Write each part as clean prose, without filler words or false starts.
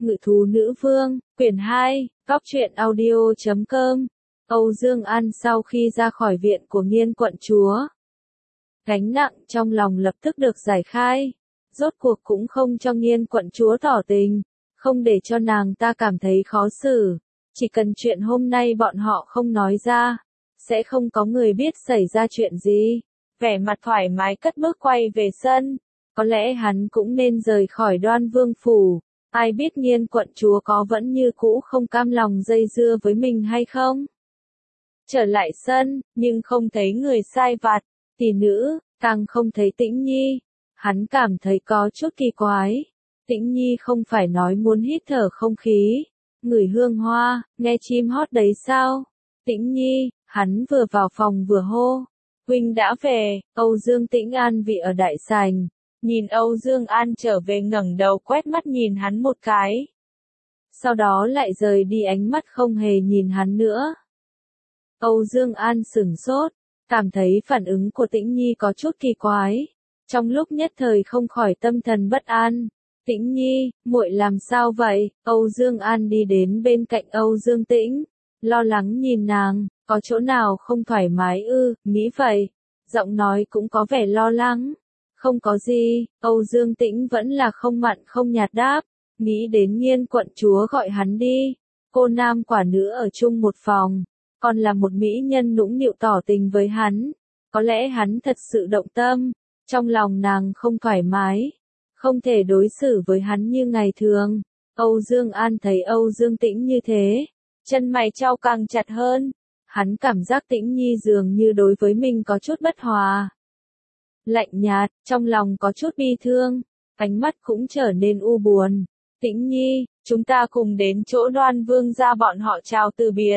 Ngự thú nữ vương, quyển 2, Góc truyện audio.com. Âu Dương An sau khi ra khỏi viện của Nghiên quận chúa, gánh nặng trong lòng lập tức được giải khai. Rốt cuộc cũng không cho Nghiên quận chúa tỏ tình, không để cho nàng ta cảm thấy khó xử. Chỉ cần chuyện hôm nay bọn họ không nói ra, sẽ không có người biết xảy ra chuyện gì. Vẻ mặt thoải mái cất bước quay về sân. Có lẽ hắn cũng nên rời khỏi Đoan Vương phủ. Ai biết Nghiên quận chúa có vẫn như cũ không cam lòng dây dưa với mình hay không? Trở lại sân, nhưng không thấy người sai vặt, tỷ nữ, càng không thấy Tĩnh Nhi. Hắn cảm thấy có chút kỳ quái. Tĩnh Nhi không phải nói muốn hít thở không khí, ngửi hương hoa, nghe chim hót đấy sao? Tĩnh Nhi, hắn vừa vào phòng vừa hô. Huynh đã về. Âu Dương Tĩnh An vị ở đại sảnh. Nhìn Âu Dương An trở về ngẩng đầu quét mắt nhìn hắn một cái. Sau đó lại rời đi ánh mắt không hề nhìn hắn nữa. Âu Dương An sửng sốt, cảm thấy phản ứng của Tĩnh Nhi có chút kỳ quái. Trong lúc nhất thời không khỏi tâm thần bất an. Tĩnh Nhi, muội làm sao vậy? Âu Dương An đi đến bên cạnh Âu Dương Tĩnh, lo lắng nhìn nàng, có chỗ nào không thoải mái ư? Nghĩ vậy, giọng nói cũng có vẻ lo lắng. Không có gì, Âu Dương Tĩnh vẫn là không mặn không nhạt đáp, nghĩ đến Nghiên quận chúa gọi hắn đi, cô nam quả nữ ở chung một phòng, còn là một mỹ nhân nũng nịu tỏ tình với hắn, có lẽ hắn thật sự động tâm, trong lòng nàng không thoải mái, không thể đối xử với hắn như ngày thường. Âu Dương An thấy Âu Dương Tĩnh như thế, chân mày chau càng chặt hơn, hắn cảm giác Tĩnh Nhi dường như đối với mình có chút bất hòa. Lạnh nhạt, trong lòng có chút bi thương, ánh mắt cũng trở nên u buồn. Tĩnh Nhi, chúng ta cùng đến chỗ Đoan Vương gia bọn họ chào từ biệt.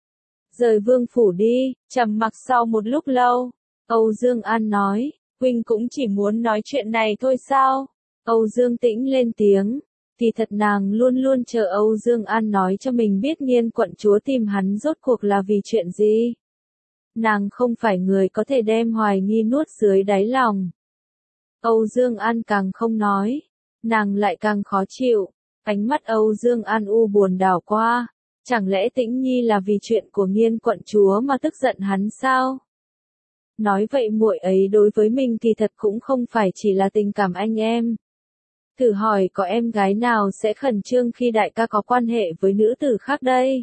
Rời vương phủ đi. Trầm mặc sau một lúc lâu, Âu Dương An nói, huynh cũng chỉ muốn nói chuyện này thôi sao? Âu Dương Tĩnh lên tiếng, thì thật nàng luôn luôn chờ Âu Dương An nói cho mình biết Nghiên quận chúa tìm hắn rốt cuộc là vì chuyện gì. Nàng không phải người có thể đem hoài nghi nuốt dưới đáy lòng. Âu Dương An càng không nói, nàng lại càng khó chịu. Ánh mắt Âu Dương An u buồn đảo qua, chẳng lẽ Tĩnh Nhi là vì chuyện của Nghiên quận chúa mà tức giận hắn sao? Nói vậy muội ấy đối với mình thì thật cũng không phải chỉ là tình cảm anh em. Thử hỏi có em gái nào sẽ khẩn trương khi đại ca có quan hệ với nữ tử khác đây?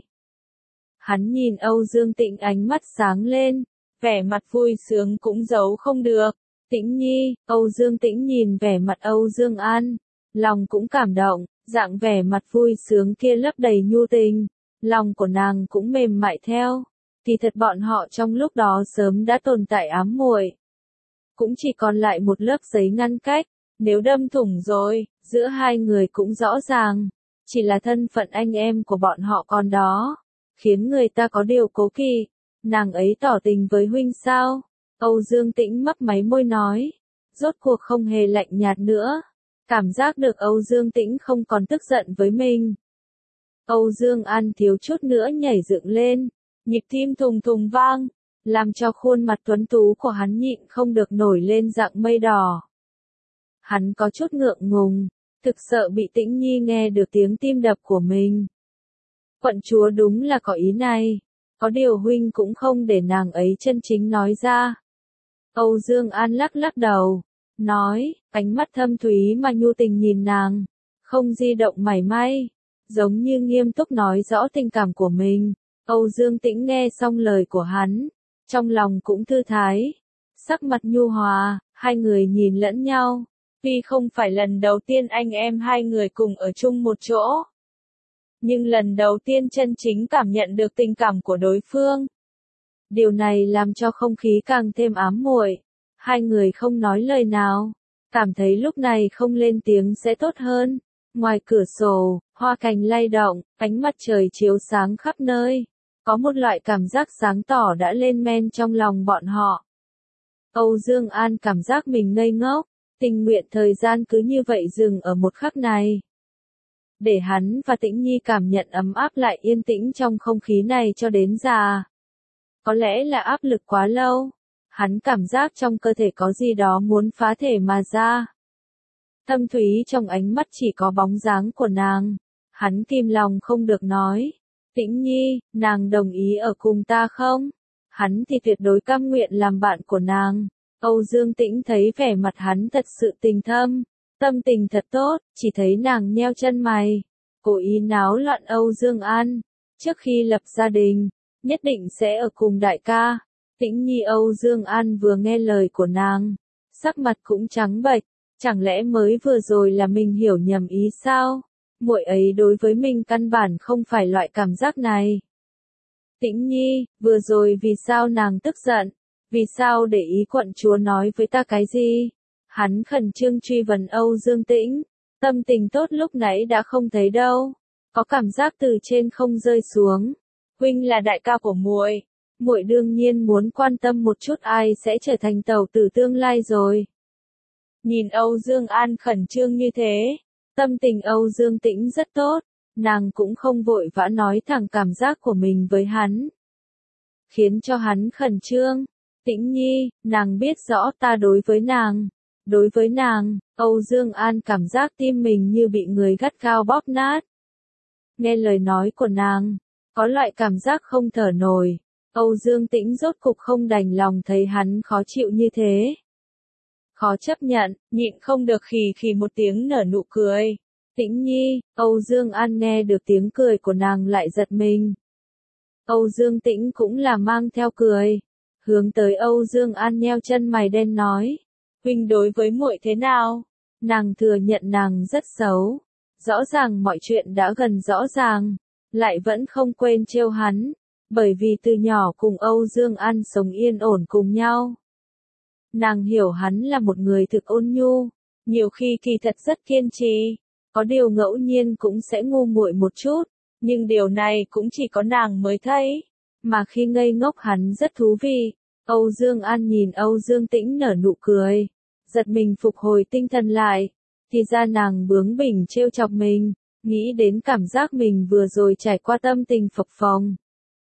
Hắn nhìn Âu Dương Tĩnh ánh mắt sáng lên, vẻ mặt vui sướng cũng giấu không được. Tĩnh Nhi, Âu Dương Tĩnh nhìn vẻ mặt Âu Dương An, lòng cũng cảm động, dạng vẻ mặt vui sướng kia lấp đầy nhu tình, lòng của nàng cũng mềm mại theo. Thì thật bọn họ trong lúc đó sớm đã tồn tại ám muội, cũng chỉ còn lại một lớp giấy ngăn cách, nếu đâm thủng rồi, giữa hai người cũng rõ ràng, chỉ là thân phận anh em của bọn họ còn đó, khiến người ta có điều cố kỵ. Nàng ấy tỏ tình với huynh sao? Âu Dương Tĩnh mấp máy môi nói, rốt cuộc không hề lạnh nhạt nữa, cảm giác được Âu Dương Tĩnh không còn tức giận với mình. Âu Dương An thiếu chút nữa nhảy dựng lên, nhịp tim thùng thùng vang, làm cho khuôn mặt tuấn tú của hắn nhịn không được nổi lên dạng mây đỏ. Hắn có chút ngượng ngùng, thực sợ bị Tĩnh Nhi nghe được tiếng tim đập của mình. Quận chúa đúng là có ý này, có điều huynh cũng không để nàng ấy chân chính nói ra. Âu Dương An lắc lắc đầu, nói, ánh mắt thâm thúy mà nhu tình nhìn nàng, không di động mảy may, giống như nghiêm túc nói rõ tình cảm của mình. Âu Dương Tĩnh nghe xong lời của hắn, trong lòng cũng thư thái, sắc mặt nhu hòa, hai người nhìn lẫn nhau. Tuy không phải lần đầu tiên anh em hai người cùng ở chung một chỗ, nhưng lần đầu tiên chân chính cảm nhận được tình cảm của đối phương. Điều này làm cho không khí càng thêm ám muội. Hai người không nói lời nào, cảm thấy lúc này không lên tiếng sẽ tốt hơn. Ngoài cửa sổ, hoa cành lay động, ánh mặt trời chiếu sáng khắp nơi. Có một loại cảm giác sáng tỏ đã lên men trong lòng bọn họ. Âu Dương An cảm giác mình ngây ngốc, tình nguyện thời gian cứ như vậy dừng ở một khắc này. Để hắn và Tĩnh Nhi cảm nhận ấm áp lại yên tĩnh trong không khí này cho đến già. Có lẽ là áp lực quá lâu, hắn cảm giác trong cơ thể có gì đó muốn phá thể mà ra. Thâm thúy trong ánh mắt chỉ có bóng dáng của nàng, Hắn kìm lòng không được nói. Tĩnh Nhi, nàng đồng ý ở cùng ta không? Hắn thì tuyệt đối cam nguyện làm bạn của nàng. Âu Dương Tĩnh thấy vẻ mặt hắn thật sự tình thâm, tâm tình thật tốt, chỉ thấy nàng nheo chân mày, cố ý náo loạn Âu Dương An. Trước khi lập gia đình, nhất định sẽ ở cùng đại ca. Tĩnh Nhi Âu Dương An vừa nghe lời của nàng, sắc mặt cũng trắng bệch, chẳng lẽ mới vừa rồi là mình hiểu nhầm ý sao? Muội ấy đối với mình căn bản không phải loại cảm giác này. Tĩnh Nhi, vừa rồi vì sao nàng tức giận? Vì sao để ý quận chúa nói với ta cái gì? Hắn khẩn trương truy vấn Âu Dương Tĩnh, tâm tình tốt lúc nãy đã không thấy đâu, có cảm giác từ trên không rơi xuống. Huynh là đại ca của muội, muội đương nhiên muốn quan tâm một chút ai sẽ trở thành tẩu tử tương lai rồi. Nhìn Âu Dương An khẩn trương như thế, tâm tình Âu Dương Tĩnh rất tốt, nàng cũng không vội vã nói thẳng cảm giác của mình với hắn, khiến cho hắn khẩn trương. Tĩnh Nhi, nàng biết rõ ta đối với nàng, Âu Dương An cảm giác tim mình như bị người gắt gao bóp nát. Nghe lời nói của nàng, có loại cảm giác không thở nổi, Âu Dương Tĩnh rốt cục không đành lòng thấy hắn khó chịu như thế. Khó chấp nhận, nhịn không được khì khì một tiếng nở nụ cười. Tĩnh Nhi, Âu Dương An nghe được tiếng cười của nàng lại giật mình. Âu Dương Tĩnh cũng là mang theo cười, hướng tới Âu Dương An nheo chân mày đen nói, huynh đối với muội thế nào? Nàng thừa nhận nàng rất xấu, rõ ràng mọi chuyện đã gần rõ ràng, lại vẫn không quên trêu hắn, bởi vì từ nhỏ cùng Âu Dương An sống yên ổn cùng nhau. Nàng hiểu hắn là một người thực ôn nhu, nhiều khi kỳ thật rất kiên trì, có điều ngẫu nhiên cũng sẽ ngu muội một chút, nhưng điều này cũng chỉ có nàng mới thấy. Mà khi ngây ngốc hắn rất thú vị. Âu Dương An nhìn Âu Dương Tĩnh nở nụ cười, giật mình phục hồi tinh thần lại, thì ra nàng bướng bỉnh trêu chọc mình, nghĩ đến cảm giác mình vừa rồi trải qua tâm tình phập phồng.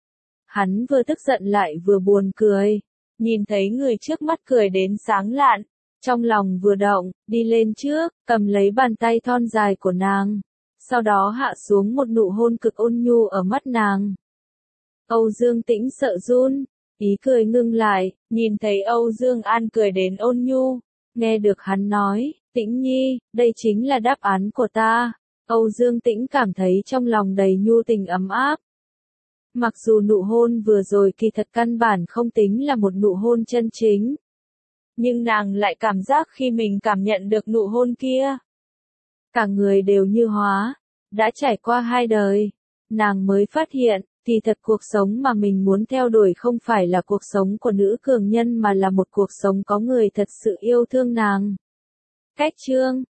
Hắn vừa tức giận lại vừa buồn cười, nhìn thấy người trước mắt cười đến sáng lạn, trong lòng vừa động, đi lên trước, cầm lấy bàn tay thon dài của nàng, sau đó hạ xuống một nụ hôn cực ôn nhu ở mắt nàng. Âu Dương Tĩnh sợ run, ý cười ngưng lại, nhìn thấy Âu Dương An cười đến ôn nhu, nghe được hắn nói, Tĩnh Nhi, đây chính là đáp án của ta. Âu Dương Tĩnh cảm thấy trong lòng đầy nhu tình ấm áp. Mặc dù nụ hôn vừa rồi kỳ thật căn bản không tính là một nụ hôn chân chính, nhưng nàng lại cảm giác khi mình cảm nhận được nụ hôn kia, cả người đều như hóa, đã trải qua 2 đời, nàng mới phát hiện, thì thật cuộc sống mà mình muốn theo đuổi không phải là cuộc sống của nữ cường nhân mà là một cuộc sống có người thật sự yêu thương nàng. Cách chương